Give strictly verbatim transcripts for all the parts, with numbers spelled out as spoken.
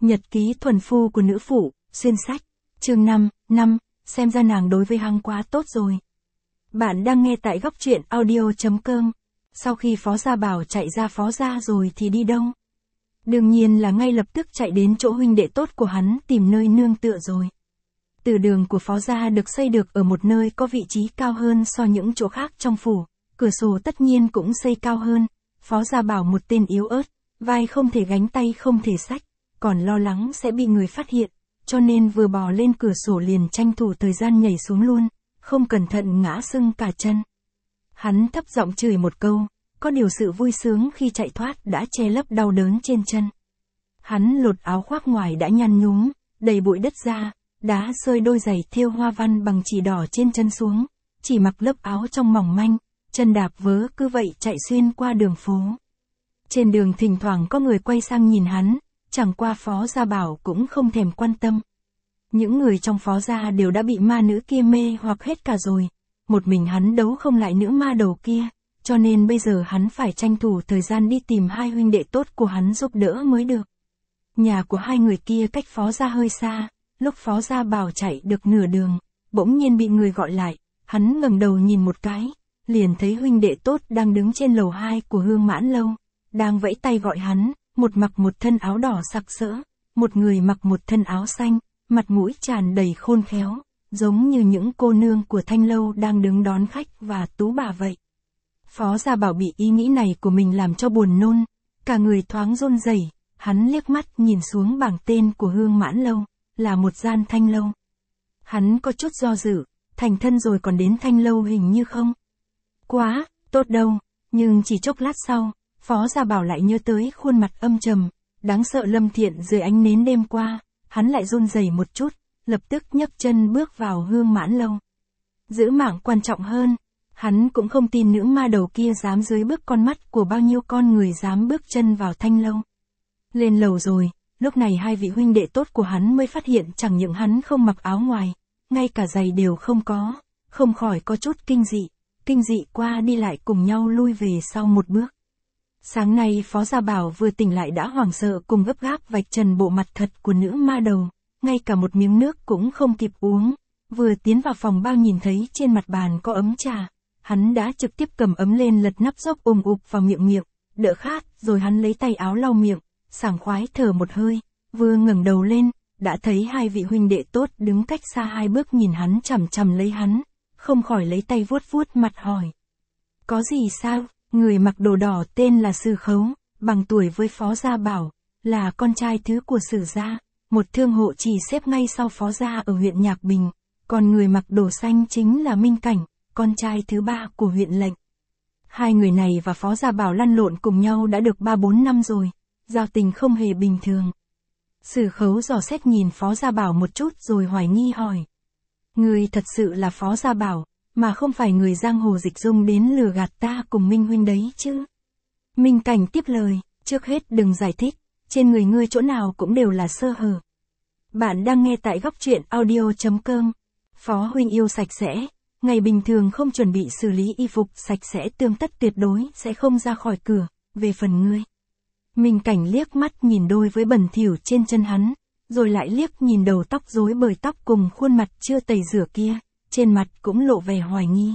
Nhật ký thuần phu của nữ phụ, xuyên sách. Chương năm, năm, xem ra nàng đối với hắn quá tốt rồi. Bạn đang nghe tại góc truyện audio chấm com. Sau khi Phó Gia Bảo chạy ra Phó Gia rồi thì đi đâu? Đương nhiên là ngay lập tức chạy đến chỗ huynh đệ tốt của hắn tìm nơi nương tựa rồi. Từ đường của Phó Gia được xây được ở một nơi có vị trí cao hơn so những chỗ khác trong phủ, cửa sổ tất nhiên cũng xây cao hơn. Phó Gia Bảo một tên yếu ớt, vai không thể gánh tay không thể xách, còn lo lắng sẽ bị người phát hiện, cho nên vừa bò lên cửa sổ liền tranh thủ thời gian nhảy xuống luôn, không cẩn thận ngã sưng cả chân. Hắn thấp giọng chửi một câu, có điều sự vui sướng khi chạy thoát đã che lấp đau đớn trên chân. Hắn lột áo khoác ngoài đã nhăn nhúm, đầy bụi đất ra, đá rơi đôi giày thêu hoa văn bằng chỉ đỏ trên chân xuống, chỉ mặc lớp áo trong mỏng manh, chân đạp vớ cứ vậy chạy xuyên qua đường phố. Trên đường thỉnh thoảng có người quay sang nhìn hắn, chẳng qua Phó Gia Bảo cũng không thèm quan tâm. Những người trong Phó Gia đều đã bị ma nữ kia mê hoặc hết cả rồi, một mình hắn đấu không lại nữ ma đầu kia, cho nên bây giờ hắn phải tranh thủ thời gian đi tìm hai huynh đệ tốt của hắn giúp đỡ mới được. Nhà của hai người kia cách Phó Gia hơi xa, lúc Phó Gia Bảo chạy được nửa đường, bỗng nhiên bị người gọi lại, hắn ngẩng đầu nhìn một cái, liền thấy huynh đệ tốt đang đứng trên lầu hai của Hương Mãn Lâu, đang vẫy tay gọi hắn, một mặc một thân áo đỏ sặc sỡ, một người mặc một thân áo xanh, mặt mũi tràn đầy khôn khéo, giống như những cô nương của Thanh Lâu đang đứng đón khách và tú bà vậy. Phó Gia Bảo bị ý nghĩ này của mình làm cho buồn nôn, cả người thoáng run rẩy, hắn liếc mắt nhìn xuống bảng tên của Hương Mãn Lâu, là một gian Thanh Lâu. Hắn có chút do dự, thành thân rồi còn đến Thanh Lâu hình như không quá tốt đâu, nhưng chỉ chốc lát sau, Phó Gia Bảo lại nhớ tới khuôn mặt âm trầm, đáng sợ Lâm Thiện dưới ánh nến đêm qua, hắn lại run rẩy một chút, lập tức nhấc chân bước vào Hương Mãn Lâu. Giữ mạng quan trọng hơn, hắn cũng không tin nữ ma đầu kia dám dưới bước con mắt của bao nhiêu con người dám bước chân vào Thanh Lâu. Lên lầu rồi, lúc này hai vị huynh đệ tốt của hắn mới phát hiện chẳng những hắn không mặc áo ngoài, ngay cả giày đều không có, không khỏi có chút kinh dị, kinh dị qua đi lại cùng nhau lui về sau một bước. Sáng nay Phó Gia Bảo vừa tỉnh lại đã hoảng sợ cùng gấp gáp vạch trần bộ mặt thật của nữ ma đầu, ngay cả một miếng nước cũng không kịp uống, vừa tiến vào phòng bao nhìn thấy trên mặt bàn có ấm trà, hắn đã trực tiếp cầm ấm lên lật nắp rót ùm ụp vào miệng miệng, đỡ khát, rồi hắn lấy tay áo lau miệng, sảng khoái thở một hơi, vừa ngẩng đầu lên, đã thấy hai vị huynh đệ tốt đứng cách xa hai bước nhìn hắn chằm chằm lấy hắn, không khỏi lấy tay vuốt vuốt mặt hỏi. Có gì sao? Người mặc đồ đỏ tên là Sử Khấu, bằng tuổi với Phó Gia Bảo, là con trai thứ của Sử gia, một thương hộ chỉ xếp ngay sau Phó Gia ở huyện Nhạc Bình, còn người mặc đồ xanh chính là Minh Cảnh, con trai thứ ba của huyện Lệnh. Hai người này và Phó Gia Bảo lăn lộn cùng nhau đã được ba bốn năm rồi, giao tình không hề bình thường. Sử Khấu dò xét nhìn Phó Gia Bảo một chút rồi hoài nghi hỏi. Người thật sự là Phó Gia Bảo, mà không phải người giang hồ Dịch Dung đến lừa gạt ta cùng Minh huynh đấy chứ? Minh Cảnh tiếp lời, trước hết đừng giải thích, trên người ngươi chỗ nào cũng đều là sơ hở. Bạn đang nghe tại góc truyện audio chấm com. Phó huynh yêu sạch sẽ, ngày bình thường không chuẩn bị xử lý y phục sạch sẽ tươm tất tuyệt đối sẽ không ra khỏi cửa, về phần ngươi. Minh Cảnh liếc mắt nhìn đôi với bẩn thỉu trên chân hắn, rồi lại liếc nhìn đầu tóc rối bời tóc cùng khuôn mặt chưa tẩy rửa kia, trên mặt cũng lộ vẻ hoài nghi.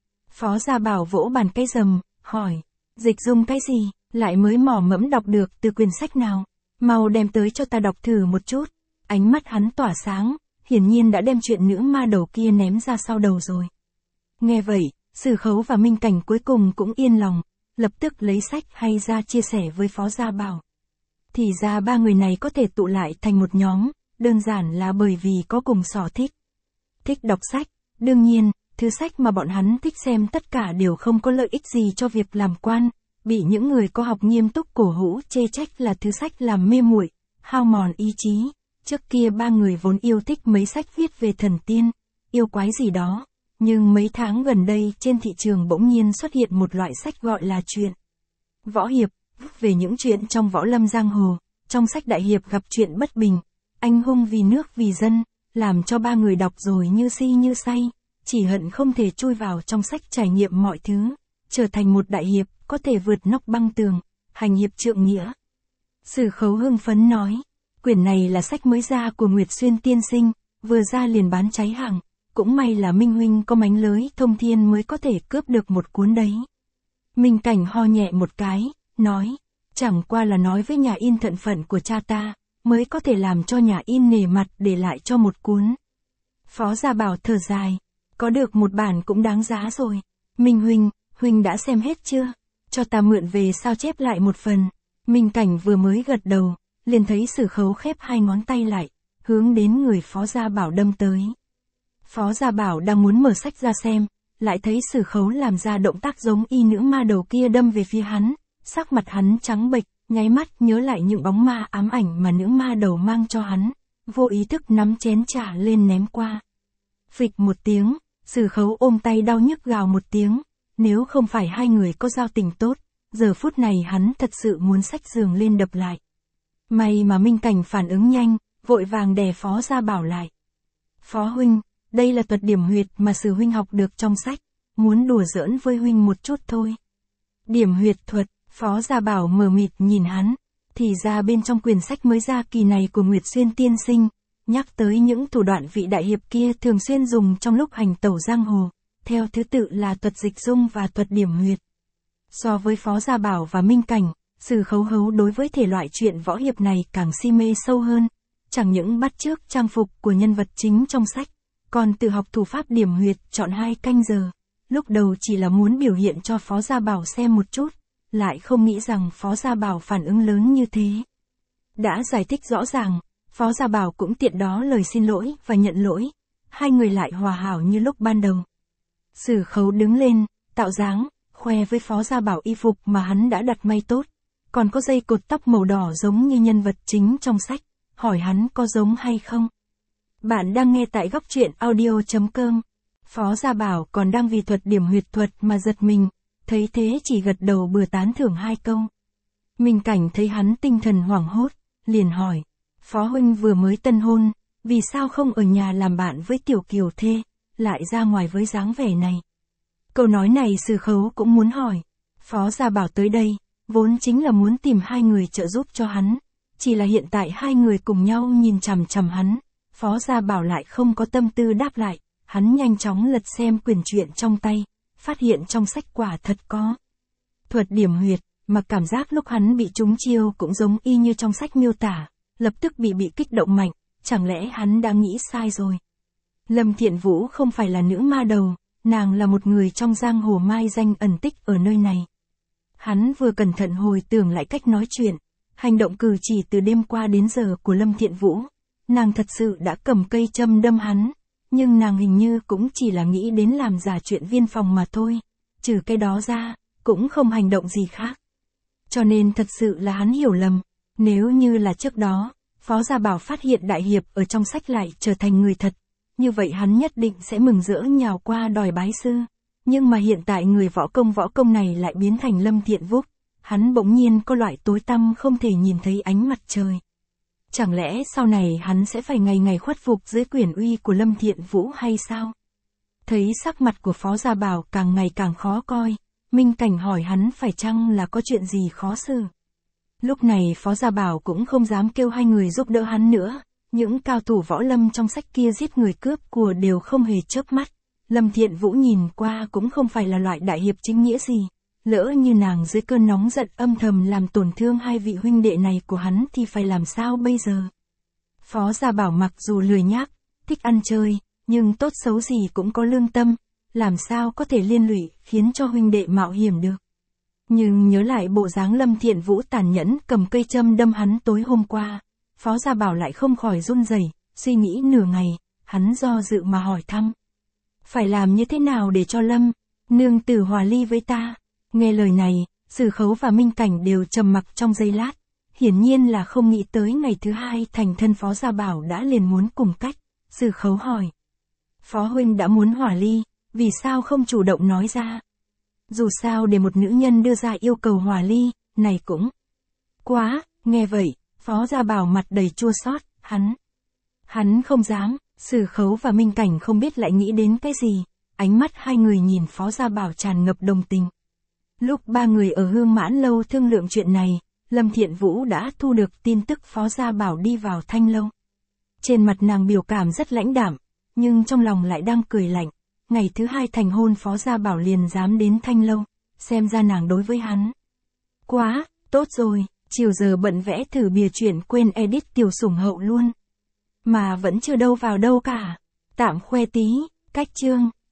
Phó Gia Bảo vỗ bàn cái rầm, hỏi, Dịch Dung cái gì, lại mới mỏ mẫm đọc được từ quyển sách nào, mau đem tới cho ta đọc thử một chút. Ánh mắt hắn tỏa sáng, hiển nhiên đã đem chuyện nữ ma đầu kia ném ra sau đầu rồi. Nghe vậy, Sử Khấu và Minh Cảnh cuối cùng cũng yên lòng, lập tức lấy sách hay ra chia sẻ với Phó Gia Bảo. Thì ra ba người này có thể tụ lại thành một nhóm, đơn giản là bởi vì có cùng sở thích. Thích đọc sách, đương nhiên, thứ sách mà bọn hắn thích xem tất cả đều không có lợi ích gì cho việc làm quan, bị những người có học nghiêm túc cổ hủ chê trách là thứ sách làm mê muội, hao mòn ý chí. Trước kia ba người vốn yêu thích mấy sách viết về thần tiên, yêu quái gì đó, nhưng mấy tháng gần đây trên thị trường bỗng nhiên xuất hiện một loại sách gọi là truyện võ hiệp, về những chuyện trong võ lâm giang hồ. Trong sách đại hiệp gặp chuyện bất bình, anh hùng vì nước vì dân, làm cho ba người đọc rồi như si như say, chỉ hận không thể chui vào trong sách trải nghiệm mọi thứ, trở thành một đại hiệp, có thể vượt nóc băng tường, hành hiệp trượng nghĩa. Sử Khấu hưng phấn nói, Quyển này là sách mới ra của Nguyệt Xuyên tiên sinh, vừa ra liền bán cháy hàng, cũng may là Minh huynh có mánh lưới thông thiên mới có thể cướp được một cuốn đấy. Minh Cảnh ho nhẹ một cái, nói, chẳng qua là nói với nhà in thận phận của cha ta, mới có thể làm cho nhà in nể mặt để lại cho một cuốn. Phó Gia Bảo thở dài, có được một bản cũng đáng giá rồi. Minh huynh, huynh đã xem hết chưa? Cho ta mượn về sao chép lại một phần. Minh Cảnh vừa mới gật đầu, liền thấy Sử Khấu khép hai ngón tay lại, hướng đến người Phó Gia Bảo đâm tới. Phó Gia Bảo đang muốn mở sách ra xem, lại thấy Sử Khấu làm ra động tác giống y nữ ma đầu kia đâm về phía hắn, sắc mặt hắn trắng bệch, nháy mắt nhớ lại những bóng ma ám ảnh mà nữ ma đầu mang cho hắn, vô ý thức nắm chén trà lên ném qua. Phịch một tiếng, Sử Khấu ôm tay đau nhức gào một tiếng, nếu không phải hai người có giao tình tốt, giờ phút này hắn thật sự muốn xách giường lên đập lại. May mà Minh Cảnh phản ứng nhanh, vội vàng đè Phó Gia Bảo lại. Phó huynh, đây là thuật điểm huyệt mà Sử huynh học được trong sách, muốn đùa giỡn với huynh một chút thôi. Điểm huyệt thuật, Phó Gia Bảo mờ mịt nhìn hắn, thì ra bên trong quyển sách mới ra kỳ này của Nguyệt Xuyên tiên sinh, nhắc tới những thủ đoạn vị đại hiệp kia thường xuyên dùng trong lúc hành tẩu giang hồ, theo thứ tự là thuật dịch dung và thuật điểm huyệt. So với Phó Gia Bảo và Minh Cảnh, Sử Khấu Hấu đối với thể loại truyện võ hiệp này càng si mê sâu hơn, chẳng những bắt chước trang phục của nhân vật chính trong sách, còn tự học thủ pháp điểm huyệt chọn hai canh giờ, lúc đầu chỉ là muốn biểu hiện cho Phó Gia Bảo xem một chút, lại không nghĩ rằng Phó Gia Bảo phản ứng lớn như thế. Đã giải thích rõ ràng, Phó Gia Bảo cũng tiện đó lời xin lỗi và nhận lỗi, hai người lại hòa hảo như lúc ban đầu. Sử Khấu đứng lên, tạo dáng, khoe với Phó Gia Bảo y phục mà hắn đã đặt may tốt, còn có dây cột tóc màu đỏ giống như nhân vật chính trong sách, hỏi hắn có giống hay không. Bạn đang nghe tại góc truyện audio chấm com. Phó Gia Bảo còn đang vì thuật điểm huyệt thuật mà giật mình, thấy thế chỉ gật đầu bừa tán thưởng hai câu. Minh Cảnh thấy hắn tinh thần hoảng hốt, liền hỏi, Phó huynh vừa mới tân hôn, vì sao không ở nhà làm bạn với Tiểu Kiều thê, lại ra ngoài với dáng vẻ này. Câu nói này Sử Khấu cũng muốn hỏi. Phó Gia Bảo tới đây, vốn chính là muốn tìm hai người trợ giúp cho hắn, chỉ là hiện tại hai người cùng nhau nhìn chằm chằm hắn, Phó Gia Bảo lại không có tâm tư đáp lại, hắn nhanh chóng lật xem quyển truyện trong tay, phát hiện trong sách quả thật có thuật điểm huyệt, mà cảm giác lúc hắn bị trúng chiêu cũng giống y như trong sách miêu tả, lập tức bị bị kích động mạnh, chẳng lẽ hắn đã nghĩ sai rồi. Lâm Thiện Vũ không phải là nữ ma đầu, nàng là một người trong giang hồ mai danh ẩn tích ở nơi này. Hắn vừa cẩn thận hồi tưởng lại cách nói chuyện, hành động cử chỉ từ đêm qua đến giờ của Lâm Thiện Vũ, nàng thật sự đã cầm cây châm đâm hắn, nhưng nàng hình như cũng chỉ là nghĩ đến làm giả chuyện viên phòng mà thôi, trừ cái đó ra, cũng không hành động gì khác. Cho nên thật sự là hắn hiểu lầm, nếu như là trước đó, Phó Gia Bảo phát hiện đại hiệp ở trong sách lại trở thành người thật, như vậy hắn nhất định sẽ mừng rỡ nhào qua đòi bái sư, nhưng mà hiện tại người võ công võ công này lại biến thành Lâm Thiện Vũ, hắn bỗng nhiên có loại tối tăm không thể nhìn thấy ánh mặt trời. Chẳng lẽ sau này hắn sẽ phải ngày ngày khuất phục dưới quyền uy của Lâm Thiện Vũ hay sao? Thấy sắc mặt của Phó Gia Bảo càng ngày càng khó coi, Minh Cảnh hỏi hắn phải chăng là có chuyện gì khó xử. Lúc này Phó Gia Bảo cũng không dám kêu hai người giúp đỡ hắn nữa, những cao thủ võ lâm trong sách kia giết người cướp của đều không hề chớp mắt. Lâm Thiện Vũ nhìn qua cũng không phải là loại đại hiệp chính nghĩa gì, lỡ như nàng dưới cơn nóng giận âm thầm làm tổn thương hai vị huynh đệ này của hắn thì phải làm sao bây giờ? Phó Gia Bảo mặc dù lười nhác, thích ăn chơi, nhưng tốt xấu gì cũng có lương tâm, làm sao có thể liên lụy khiến cho huynh đệ mạo hiểm được. Nhưng nhớ lại bộ dáng Lâm Thiện Vũ tàn nhẫn cầm cây châm đâm hắn tối hôm qua, Phó Gia Bảo lại không khỏi run rẩy, suy nghĩ nửa ngày, hắn do dự mà hỏi thăm. Phải làm như thế nào để cho Lâm nương tử hòa ly với ta? Nghe lời này, Sử Khấu và Minh Cảnh đều trầm mặc trong giây lát, hiển nhiên là không nghĩ tới ngày thứ hai thành thân Phó Gia Bảo đã liền muốn cùng cách. Sử Khấu hỏi, Phó huynh đã muốn hòa ly, vì sao không chủ động nói ra? Dù sao để một nữ nhân đưa ra yêu cầu hòa ly, này cũng quá. Nghe vậy, Phó Gia Bảo mặt đầy chua xót, hắn, hắn không dám. Sử Khấu và Minh Cảnh không biết lại nghĩ đến cái gì, ánh mắt hai người nhìn Phó Gia Bảo tràn ngập đồng tình. Lúc ba người ở Hương Mãn Lâu thương lượng chuyện này, Lâm Thiện Vũ đã thu được tin tức Phó Gia Bảo đi vào Thanh Lâu. Trên mặt nàng biểu cảm rất lãnh đạm, nhưng trong lòng lại đang cười lạnh. Ngày thứ hai thành hôn Phó Gia Bảo liền dám đến Thanh Lâu, xem ra nàng đối với hắn. Quá, tốt rồi, chiều giờ bận vẽ thử bìa chuyện quên edit tiểu sủng hậu luôn. Mà vẫn chưa đâu vào đâu cả. Tạm khoe tí, cách chương.